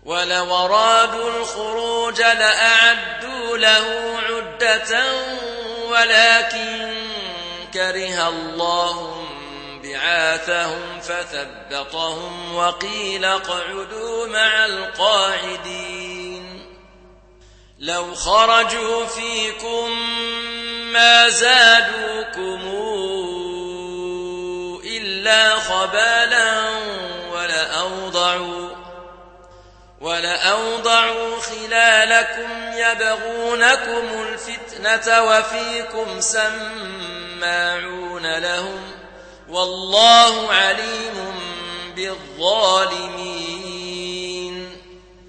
ولو أرادوا الخروج لأعدوا له عدة ولكن كره الله بعاثهم فثبطهم وقيل اقعدوا مع القاعدين لو خرجوا فيكم ما زادوكم إلا خبالا ولأوضعوا خلالكم يبغونكم الفتنة وفيكم سماعون لهم والله عليم بالظالمين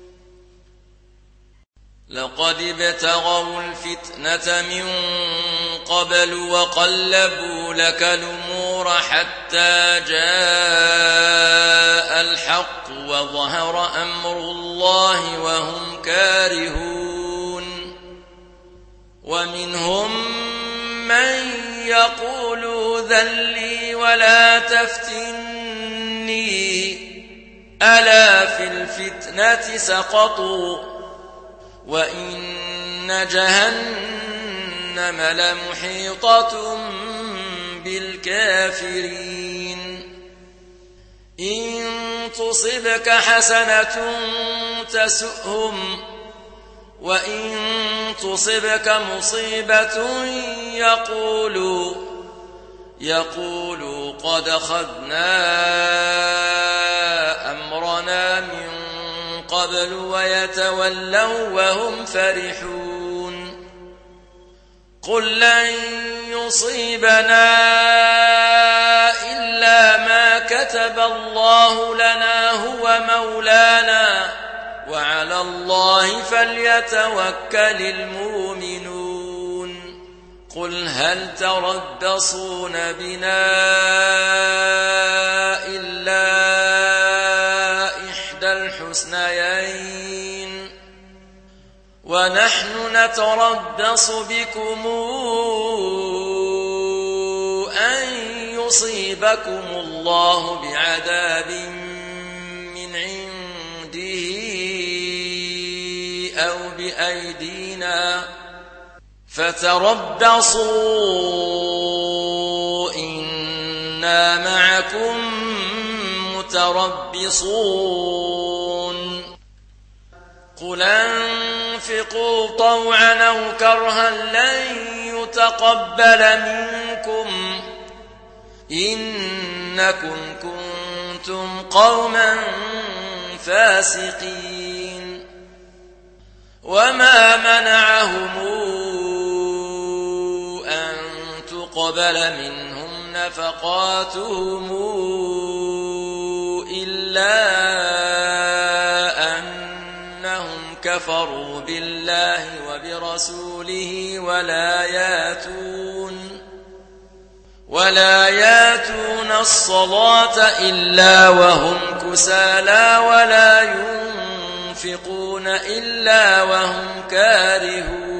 لقد ابتغوا الفتنة من قبل وقلبوا لك الأمور حتى جاء الحق وظهر أمر الله وهم كارهون ومنهم من يقول ذل لي ولا تفتني ألا في الفتنة سقطوا وإن جهنم لمحيطة بالكافرين إن تصبك حسنة تسؤهم وإن تصبك مصيبة يقولوا قد أخذنا أمرنا من قبل ويتولوا وهم فرحون قل لن يصيبنا إلا ما كتب الله لنا هو مولانا وعلى الله فليتوكل المؤمنون قل هل تربصون بنا إلا إحدى الحسنيين ونحن نتربص بكم أن يصيبكم الله بعذاب من عنده أو بأيدينا فتربصوا إنا معكم متربصون قل انفقوا طوعا أو كرها لن يتقبل منكم إنكم كنتم قوما فاسقين وما منعهم أن تقبل منهم نفقاتهم إلا أنهم كفروا بالله وبرسوله ولا ياتون الصلاة إلا وهم كسالى ولا ينفقون إلا وهم كارهون